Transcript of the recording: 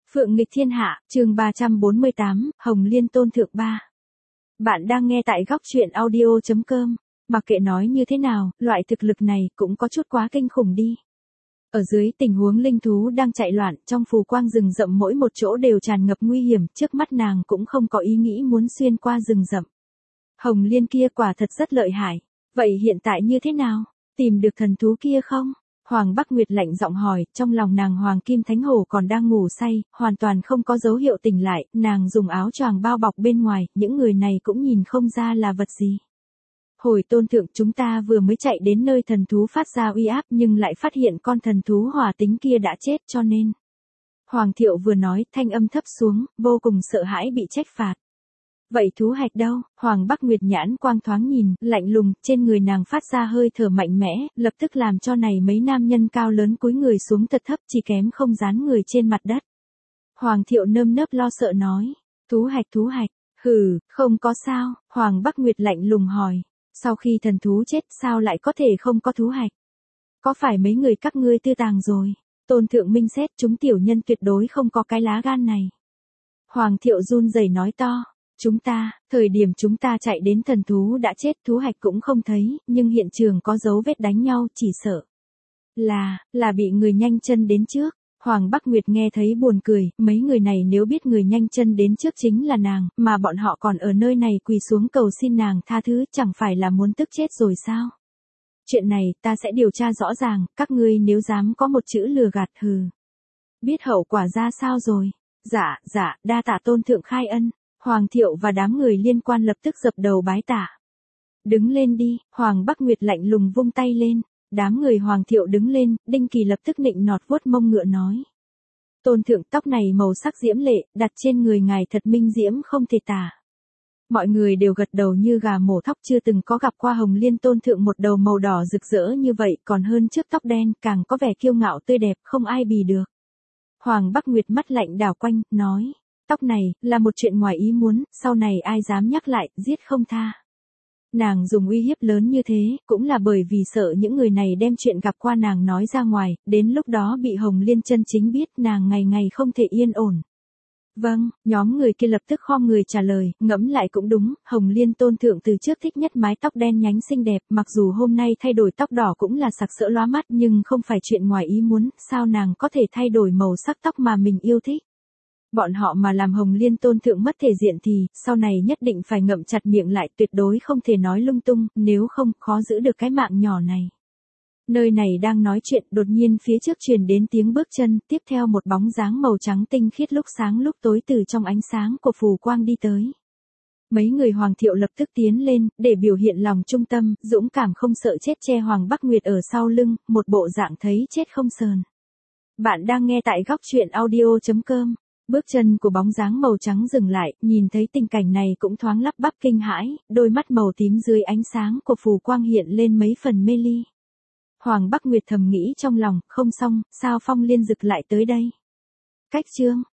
Phượng nghịch thiên hạ, chương 348, Hồng Liên tôn thượng 3. Bạn đang nghe tại góc truyện audio.com. Mặc kệ nói như thế nào, loại thực lực này cũng có chút quá kinh khủng đi. Ở dưới tình huống linh thú đang chạy loạn, trong phù quang rừng rậm mỗi một chỗ đều tràn ngập nguy hiểm, trước mắt nàng cũng không có ý nghĩ muốn xuyên qua rừng rậm. Hồng Liên kia quả thật rất lợi hại. Vậy hiện tại như thế nào? Tìm được thần thú kia không? Hoàng Bắc Nguyệt lạnh giọng hỏi, trong lòng nàng Hoàng Kim Thánh Hổ còn đang ngủ say, hoàn toàn không có dấu hiệu tỉnh lại, nàng dùng áo choàng bao bọc bên ngoài, những người này cũng nhìn không ra là vật gì. Hồi tôn thượng, chúng ta vừa mới chạy đến nơi thần thú phát ra uy áp nhưng lại phát hiện con thần thú hỏa tính kia đã chết cho nên. Hoàng Thiệu vừa nói, thanh âm thấp xuống, vô cùng sợ hãi bị trách phạt. Vậy thú hạch đâu? Hoàng Bắc Nguyệt nhãn quang thoáng nhìn, lạnh lùng, trên người nàng phát ra hơi thở mạnh mẽ, lập tức làm cho này mấy nam nhân cao lớn cúi người xuống thật thấp, chỉ kém không dán người trên mặt đất. Hoàng Thiệu nơm nớp lo sợ nói, thú hạch, hừ, không có sao. Hoàng Bắc Nguyệt lạnh lùng hỏi, sau khi thần thú chết sao lại có thể không có thú hạch? Có phải mấy người các ngươi tư tàng rồi? Tôn thượng minh xét, chúng tiểu nhân tuyệt đối không có cái lá gan này. Hoàng Thiệu run rẩy nói to. Thời điểm chúng ta chạy đến thần thú đã chết, thú hạch cũng không thấy, nhưng hiện trường có dấu vết đánh nhau, chỉ sợ là bị người nhanh chân đến trước. Hoàng Bắc Nguyệt nghe thấy buồn cười, mấy người này nếu biết người nhanh chân đến trước chính là nàng, mà bọn họ còn ở nơi này quỳ xuống cầu xin nàng tha thứ, chẳng phải là muốn tức chết rồi sao? Chuyện này ta sẽ điều tra rõ ràng, các ngươi nếu dám có một chữ lừa gạt, hừ. Biết hậu quả ra sao rồi? Dạ, đa tạ tôn thượng khai ân. Hoàng Thiệu và đám người liên quan lập tức dập đầu bái tạ. Đứng lên đi, Hoàng Bắc Nguyệt lạnh lùng vung tay lên. Đám người Hoàng Thiệu đứng lên, Đinh Kỳ lập tức nịnh nọt vuốt mông ngựa nói. Tôn thượng, tóc này màu sắc diễm lệ, đặt trên người ngài thật minh diễm không thể tả. Mọi người đều gật đầu như gà mổ thóc, chưa từng có gặp qua Hồng Liên tôn thượng một đầu màu đỏ rực rỡ như vậy, còn hơn trước tóc đen, càng có vẻ kiêu ngạo tươi đẹp, không ai bì được. Hoàng Bắc Nguyệt mắt lạnh đảo quanh, nói. Tóc này, là một chuyện ngoài ý muốn, sau này ai dám nhắc lại, giết không tha. Nàng dùng uy hiếp lớn như thế, cũng là bởi vì sợ những người này đem chuyện gặp qua nàng nói ra ngoài, đến lúc đó bị Hồng Liên chân chính biết, nàng ngày ngày không thể yên ổn. Vâng, nhóm người kia lập tức khom người trả lời, ngẫm lại cũng đúng, Hồng Liên tôn thượng từ trước thích nhất mái tóc đen nhánh xinh đẹp, mặc dù hôm nay thay đổi tóc đỏ cũng là sặc sỡ lóa mắt nhưng không phải chuyện ngoài ý muốn, sao nàng có thể thay đổi màu sắc tóc mà mình yêu thích. Bọn họ mà làm Hồng Liên tôn thượng mất thể diện thì, sau này nhất định phải ngậm chặt miệng lại, tuyệt đối không thể nói lung tung, nếu không, khó giữ được cái mạng nhỏ này. Nơi này đang nói chuyện, đột nhiên phía trước truyền đến tiếng bước chân, tiếp theo một bóng dáng màu trắng tinh khiết lúc sáng lúc tối từ trong ánh sáng của phù quang đi tới. Mấy người Hoàng Thiệu lập tức tiến lên, để biểu hiện lòng trung tâm, dũng cảm không sợ chết che Hoàng Bắc Nguyệt ở sau lưng, một bộ dạng thấy chết không sờn. Bạn đang nghe tại góc truyện audio.com. Bước chân của bóng dáng màu trắng dừng lại, nhìn thấy tình cảnh này cũng thoáng lắp bắp kinh hãi, đôi mắt màu tím dưới ánh sáng của phù quang hiện lên mấy phần mê ly. Hoàng Bắc Nguyệt thầm nghĩ trong lòng, không xong, sao Phong Liên Dực lại tới đây? Cách chương,